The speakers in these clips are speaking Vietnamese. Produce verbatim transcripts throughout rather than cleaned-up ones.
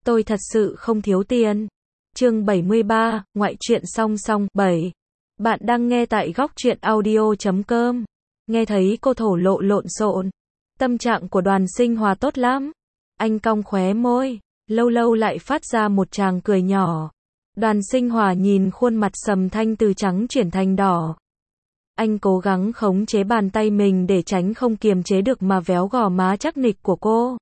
Tôi thật sự không thiếu tiền. Chương bảy mươi ba, ngoại truyện song song, bảy. Bạn đang nghe tại góc truyện audio chấm com. Nghe thấy cô thổ lộ lộn xộn. Tâm trạng của Đoàn Sinh Hòa tốt lắm. Anh cong khóe môi, lâu lâu lại phát ra một tràng cười nhỏ. Đoàn Sinh Hòa nhìn khuôn mặt Sầm Thanh từ trắng chuyển thành đỏ. Anh cố gắng khống chế bàn tay mình để tránh không kiềm chế được mà véo gò má chắc nịch của cô.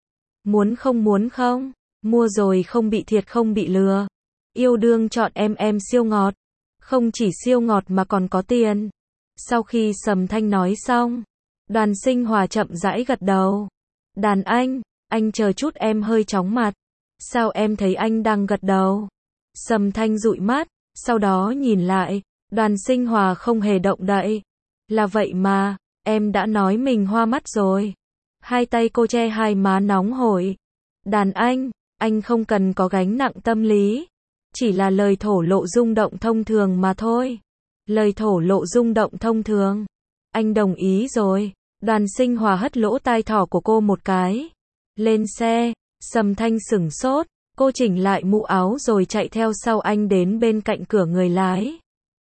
Muốn không muốn không, mua rồi không bị thiệt không bị lừa. Yêu đương chọn em em siêu ngọt. Không chỉ siêu ngọt mà còn có tiền. Sau khi Sầm Thanh nói xong, Đoàn Sinh Hòa chậm rãi gật đầu. Đàn anh, anh chờ chút em hơi chóng mặt. Sao em thấy anh đang gật đầu? Sầm Thanh dụi mắt, sau đó nhìn lại. Đoàn Sinh Hòa không hề động đậy. Là vậy mà, em đã nói mình hoa mắt rồi. Hai tay cô che hai má nóng hổi. Đàn anh, anh không cần có gánh nặng tâm lý. Chỉ là lời thổ lộ rung động thông thường mà thôi. Lời thổ lộ rung động thông thường. Anh đồng ý rồi. Đoàn Sinh Hòa hất lỗ tai thỏ của cô một cái. Lên xe, Sầm Thanh sửng sốt. Cô chỉnh lại mũ áo rồi chạy theo sau anh đến bên cạnh cửa người lái.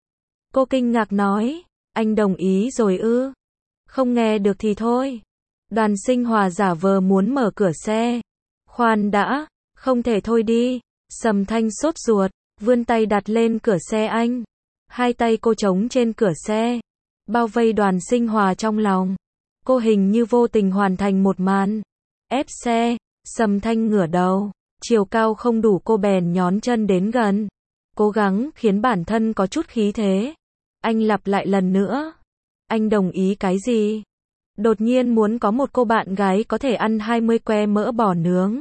Cô kinh ngạc nói, anh đồng ý rồi ư? Không nghe được thì thôi. Đoàn Sinh Hòa giả vờ muốn mở cửa xe. Khoan đã, không thể thôi đi. Sầm Thanh sốt ruột, vươn tay đặt lên cửa xe anh. Hai tay cô chống trên cửa xe, bao vây Đoàn Sinh Hòa trong lòng. Cô hình như vô tình hoàn thành một màn ép xe. Sầm Thanh ngửa đầu, chiều cao không đủ cô bèn nhón chân đến gần, cố gắng khiến bản thân có chút khí thế. Anh lặp lại lần nữa. Anh đồng ý cái gì? Đột nhiên muốn có một cô bạn gái có thể ăn hai mươi que mỡ bò nướng.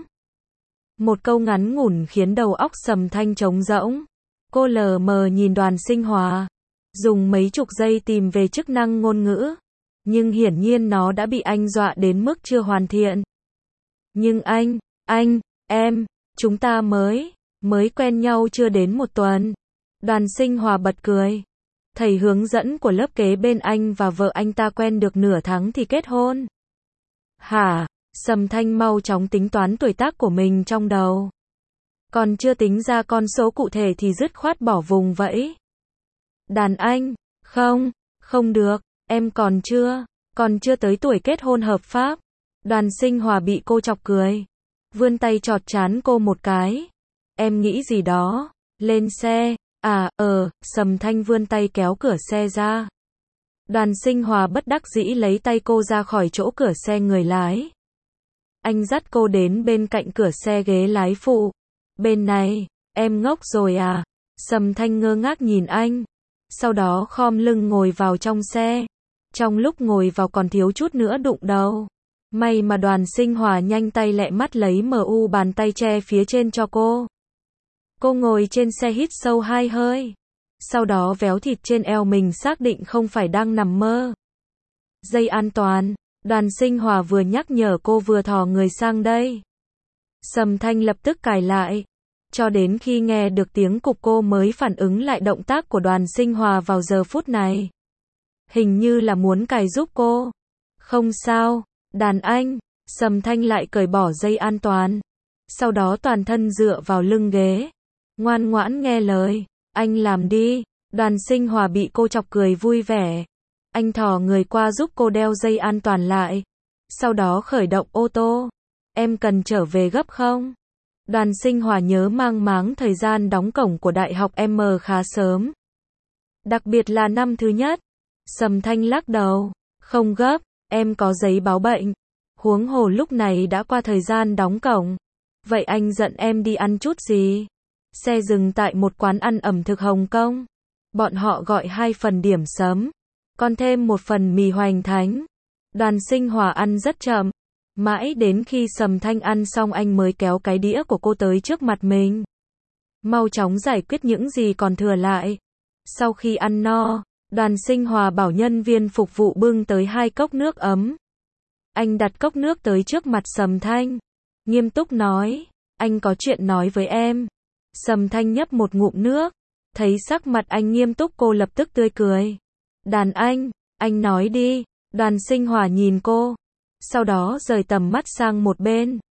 Một câu ngắn ngủn khiến đầu óc Sầm Thanh trống rỗng. Cô lờ mờ nhìn Đoàn Sinh Hòa, dùng mấy chục giây tìm về chức năng ngôn ngữ. Nhưng hiển nhiên nó đã bị anh dọa đến mức chưa hoàn thiện. Nhưng anh, anh, em, chúng ta mới, mới quen nhau chưa đến một tuần. Đoàn Sinh Hòa bật cười. Thầy hướng dẫn của lớp kế bên anh và vợ anh ta quen được nửa tháng thì kết hôn. Hả? Sầm Thanh mau chóng tính toán tuổi tác của mình trong đầu. Còn chưa tính ra con số cụ thể thì dứt khoát bỏ vùng vẫy. Đàn anh, không, không được, em còn chưa, còn chưa tới tuổi kết hôn hợp pháp. Đoàn Sinh Hòa bị cô chọc cười. Vươn tay chọt trán cô một cái. Em nghĩ gì đó, lên xe. À, ờ, Sầm Thanh vươn tay kéo cửa xe ra. Đoàn Sinh Hòa bất đắc dĩ lấy tay cô ra khỏi chỗ cửa xe người lái. Anh dắt cô đến bên cạnh cửa xe ghế lái phụ. Bên này, em ngốc rồi à? Sầm Thanh ngơ ngác nhìn anh. Sau đó khom lưng ngồi vào trong xe. Trong lúc ngồi vào còn thiếu chút nữa đụng đầu. May mà Đoàn Sinh Hòa nhanh tay lẹ mắt lấy em u bàn tay che phía trên cho cô. Cô ngồi trên xe hít sâu hai hơi. Sau đó véo thịt trên eo mình xác định không phải đang nằm mơ. Dây an toàn. Đoàn Sinh Hòa vừa nhắc nhở cô vừa thò người sang đây. Sầm Thanh lập tức cài lại. Cho đến khi nghe được tiếng cục cô mới phản ứng lại động tác của Đoàn Sinh Hòa vào giờ phút này. Hình như là muốn cài giúp cô. Không sao, đàn anh. Sầm Thanh lại cởi bỏ dây an toàn. Sau đó toàn thân dựa vào lưng ghế. Ngoan ngoãn nghe lời. Anh làm đi. Đoàn Sinh Hòa bị cô chọc cười vui vẻ. Anh thò người qua giúp cô đeo dây an toàn lại. Sau đó khởi động ô tô. Em cần trở về gấp không? Đoàn Sinh Hòa nhớ mang máng thời gian đóng cổng của đại học M khá sớm. Đặc biệt là năm thứ nhất. Sầm Thanh lắc đầu. Không gấp, em có giấy báo bệnh. Huống hồ lúc này đã qua thời gian đóng cổng. Vậy anh dẫn em đi ăn chút gì? Xe dừng tại một quán ăn ẩm thực Hồng Kông. Bọn họ gọi hai phần điểm sấm. Còn thêm một phần mì hoành thánh. Đoàn Sinh Hòa ăn rất chậm. Mãi đến khi Sầm Thanh ăn xong anh mới kéo cái đĩa của cô tới trước mặt mình. Mau chóng giải quyết những gì còn thừa lại. Sau khi ăn no, Đoàn Sinh Hòa bảo nhân viên phục vụ bưng tới hai cốc nước ấm. Anh đặt cốc nước tới trước mặt Sầm Thanh. Nghiêm túc nói, anh có chuyện nói với em. Sầm Thanh nhấp một ngụm nước. Thấy sắc mặt anh nghiêm túc cô lập tức tươi cười. Đàn anh, anh nói đi. Đoàn Sinh Hòa nhìn cô. Sau đó rời tầm mắt sang một bên.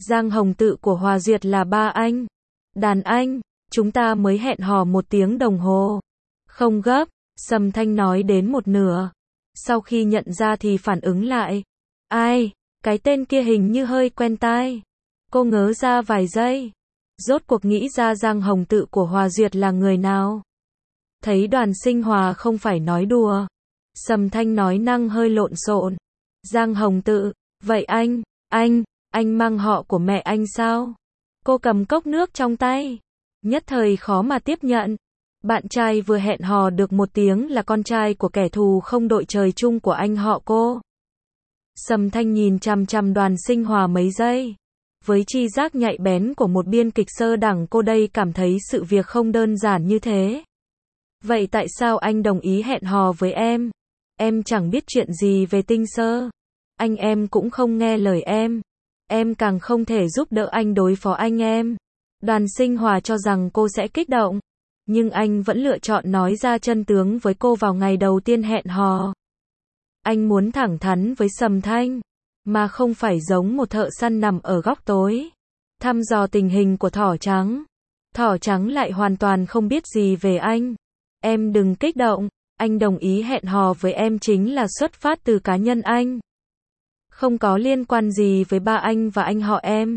Giang Hồng Tự của Hòa Duyệt là ba anh. Đàn anh, chúng ta mới hẹn hò một tiếng đồng hồ. Không gấp, Sầm Thanh nói đến một nửa. Sau khi nhận ra thì phản ứng lại. Ai, cái tên kia hình như hơi quen tai. Cô ngớ ra vài giây. Rốt cuộc nghĩ ra Giang Hồng Tự của Hòa Duyệt là người nào. Thấy Đoàn Sinh Hòa không phải nói đùa. Sầm Thanh nói năng hơi lộn xộn. Giang Hồng Tự, vậy anh, anh, anh mang họ của mẹ anh sao? Cô cầm cốc nước trong tay. Nhất thời khó mà tiếp nhận. Bạn trai vừa hẹn hò được một tiếng là con trai của kẻ thù không đội trời chung của anh họ cô. Sầm Thanh nhìn chằm chằm Đoàn Sinh Hòa mấy giây. Với tri giác nhạy bén của một biên kịch sơ đẳng, cô đây cảm thấy sự việc không đơn giản như thế. Vậy tại sao anh đồng ý hẹn hò với em? Em chẳng biết chuyện gì về tinh sơ. Anh em cũng không nghe lời em. Em càng không thể giúp đỡ anh đối phó anh em. Đoàn Sinh Hòa cho rằng cô sẽ kích động. Nhưng anh vẫn lựa chọn nói ra chân tướng với cô vào ngày đầu tiên hẹn hò. Anh muốn thẳng thắn với Sầm Thanh, mà không phải giống một thợ săn nằm ở góc tối, thăm dò tình hình của thỏ trắng. Thỏ trắng lại hoàn toàn không biết gì về anh. Em đừng kích động, anh đồng ý hẹn hò với em chính là xuất phát từ cá nhân anh. Không có liên quan gì với ba anh và anh họ em.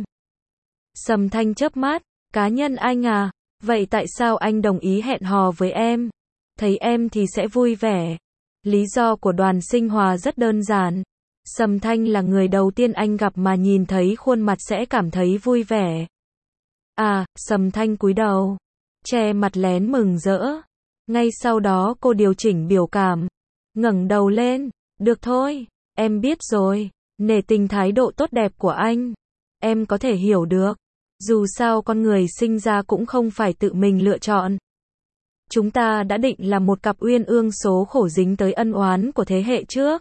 Sầm Thanh chớp mắt, cá nhân anh à, vậy tại sao anh đồng ý hẹn hò với em? Thấy em thì sẽ vui vẻ. Lý do của Đoàn Sinh Hòa rất đơn giản. Sầm Thanh là người đầu tiên anh gặp mà nhìn thấy khuôn mặt sẽ cảm thấy vui vẻ. À, Sầm Thanh cúi đầu, che mặt lén mừng rỡ. Ngay sau đó cô điều chỉnh biểu cảm, ngẩng đầu lên, được thôi, em biết rồi, nể tình thái độ tốt đẹp của anh. Em có thể hiểu được. Dù sao con người sinh ra cũng không phải tự mình lựa chọn. Chúng ta đã định là một cặp uyên ương số khổ dính tới ân oán của thế hệ trước.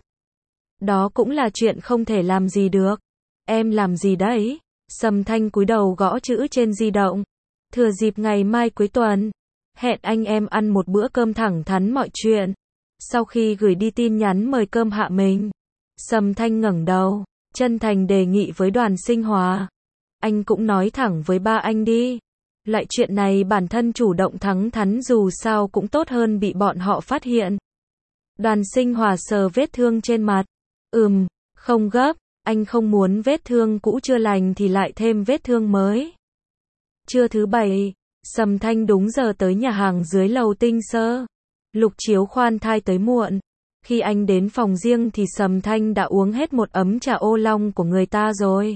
Đó cũng là chuyện không thể làm gì được. Em làm gì đấy? Sầm Thanh cúi đầu gõ chữ trên di động. Thừa dịp ngày mai cuối tuần, hẹn anh em ăn một bữa cơm thẳng thắn mọi chuyện. Sau khi gửi đi tin nhắn mời cơm hạ mình, Sầm Thanh ngẩng đầu, chân thành đề nghị với Đoàn Sinh Hòa. Anh cũng nói thẳng với ba anh đi. Loại chuyện này bản thân chủ động thẳng thắn dù sao cũng tốt hơn bị bọn họ phát hiện. Đoàn Sinh Hòa sờ vết thương trên mặt. Ừm, không gấp, anh không muốn vết thương cũ chưa lành thì lại thêm vết thương mới. Trưa thứ bảy, Sầm Thanh đúng giờ tới nhà hàng dưới lầu Tinh Sơ. Lục Chiếu khoan thai tới muộn. Khi anh đến phòng riêng thì Sầm Thanh đã uống hết một ấm trà ô long của người ta rồi.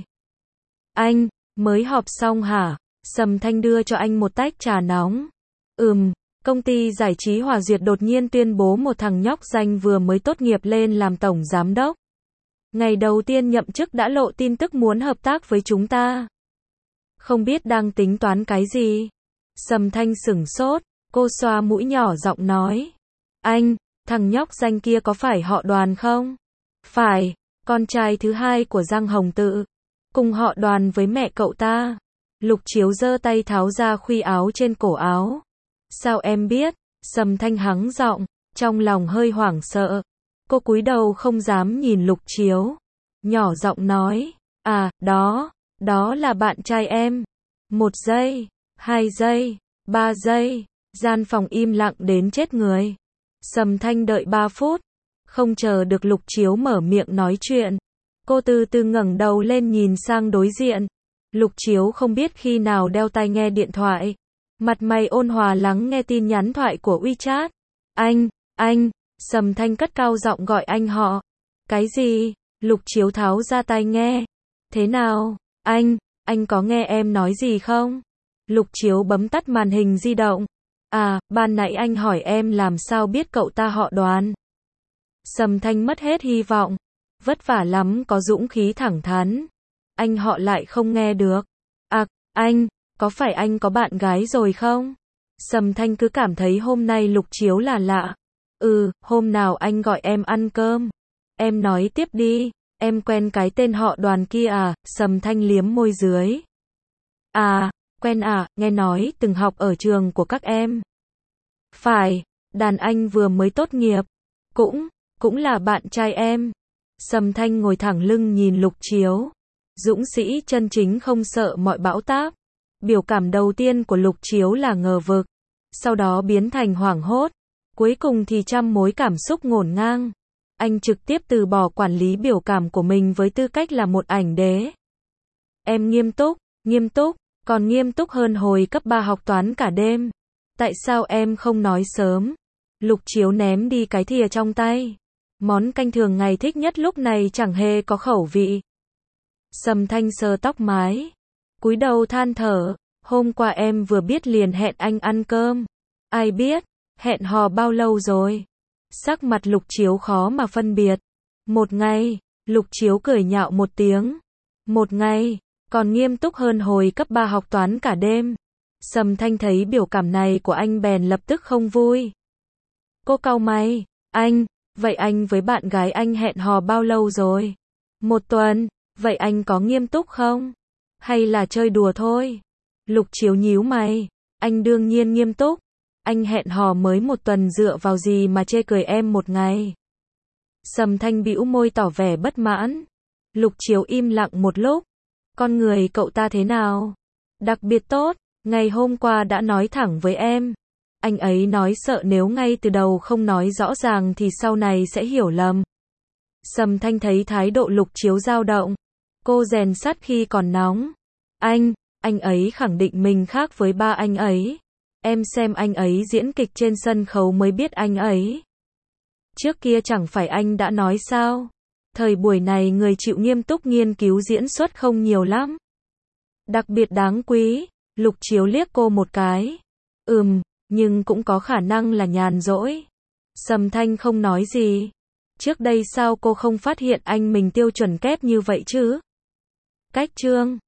Anh, mới họp xong hả? Sầm Thanh đưa cho anh một tách trà nóng. Ừm, công ty giải trí Hòa Duyệt đột nhiên tuyên bố một thằng nhóc danh vừa mới tốt nghiệp lên làm tổng giám đốc. Ngày đầu tiên nhậm chức đã lộ tin tức muốn hợp tác với chúng ta. Không biết đang tính toán cái gì? Sầm Thanh sửng sốt, cô xoa mũi nhỏ giọng nói. Anh, thằng nhóc danh kia có phải họ Đoàn không? Phải, con trai thứ hai của Giang Hồng Tự. Cùng họ Đoàn với mẹ cậu ta. Lục Chiếu giơ tay tháo ra khuy áo trên cổ áo. Sao em biết? Sầm Thanh hắng giọng, trong lòng hơi hoảng sợ. Cô cúi đầu không dám nhìn Lục Chiếu. Nhỏ giọng nói, à, đó, đó là bạn trai em. Một giây, hai giây, ba giây, gian phòng im lặng đến chết người. Sầm Thanh đợi ba phút, không chờ được Lục Chiếu mở miệng nói chuyện. Cô từ từ ngẩng đầu lên nhìn sang đối diện. Lục Chiếu không biết khi nào đeo tai nghe điện thoại. Mặt mày ôn hòa lắng nghe tin nhắn thoại của WeChat. Anh, anh, Sầm Thanh cất cao giọng gọi anh họ. Cái gì? Lục Chiếu tháo ra tai nghe. Thế nào? Anh, anh có nghe em nói gì không? Lục Chiếu bấm tắt màn hình di động. À, ban nãy anh hỏi em làm sao biết cậu ta họ Đoàn. Sầm Thanh mất hết hy vọng. Vất vả lắm có dũng khí thẳng thắn. Anh họ lại không nghe được. À, anh, có phải anh có bạn gái rồi không? Sầm Thanh cứ cảm thấy hôm nay Lục Chiếu là lạ. Ừ, hôm nào anh gọi em ăn cơm. Em nói tiếp đi, em quen cái tên họ Đoàn kia à? Sầm Thanh liếm môi dưới. À, quen à, nghe nói từng học ở trường của các em. Phải, đàn anh vừa mới tốt nghiệp. Cũng, cũng là bạn trai em. Sầm Thanh ngồi thẳng lưng nhìn Lục Chiếu. Dũng sĩ chân chính không sợ mọi bão táp. Biểu cảm đầu tiên của Lục Chiếu là ngờ vực, sau đó biến thành hoảng hốt, cuối cùng thì trăm mối cảm xúc ngổn ngang. Anh trực tiếp từ bỏ quản lý biểu cảm của mình với tư cách là một ảnh đế. Em nghiêm túc, nghiêm túc, còn nghiêm túc hơn hồi cấp ba học toán cả đêm. Tại sao em không nói sớm? Lục Chiếu ném đi cái thìa trong tay. Món canh thường ngày thích nhất lúc này chẳng hề có khẩu vị. Sầm Thanh sờ tóc mái, cúi đầu than thở, hôm qua em vừa biết liền hẹn anh ăn cơm. Ai biết, hẹn hò bao lâu rồi? Sắc mặt Lục Chiếu khó mà phân biệt. Một ngày, Lục Chiếu cười nhạo một tiếng. Một ngày, còn nghiêm túc hơn hồi cấp ba học toán cả đêm. Sầm Thanh thấy biểu cảm này của anh bèn lập tức không vui. Cô cau mày, anh, vậy anh với bạn gái anh hẹn hò bao lâu rồi? Một tuần, vậy anh có nghiêm túc không? Hay là chơi đùa thôi? Lục Chiếu nhíu mày, anh đương nhiên nghiêm túc. Anh hẹn hò mới một tuần dựa vào gì mà chê cười em một ngày? Sầm Thanh bĩu môi tỏ vẻ bất mãn. Lục Chiếu im lặng một lúc. Con người cậu ta thế nào? Đặc biệt tốt, ngày hôm qua đã nói thẳng với em. Anh ấy nói sợ nếu ngay từ đầu không nói rõ ràng thì sau này sẽ hiểu lầm. Sầm Thanh thấy thái độ Lục Chiếu dao động. Cô rèn sắt khi còn nóng. Anh, anh ấy khẳng định mình khác với ba anh ấy. Em xem anh ấy diễn kịch trên sân khấu mới biết anh ấy. Trước kia chẳng phải anh đã nói sao? Thời buổi này người chịu nghiêm túc nghiên cứu diễn xuất không nhiều lắm. Đặc biệt đáng quý, Lục Chiếu liếc cô một cái. Ừm, nhưng cũng có khả năng là nhàn rỗi. Sầm Thanh không nói gì. Trước đây sao cô không phát hiện anh mình tiêu chuẩn kép như vậy chứ? Cách chương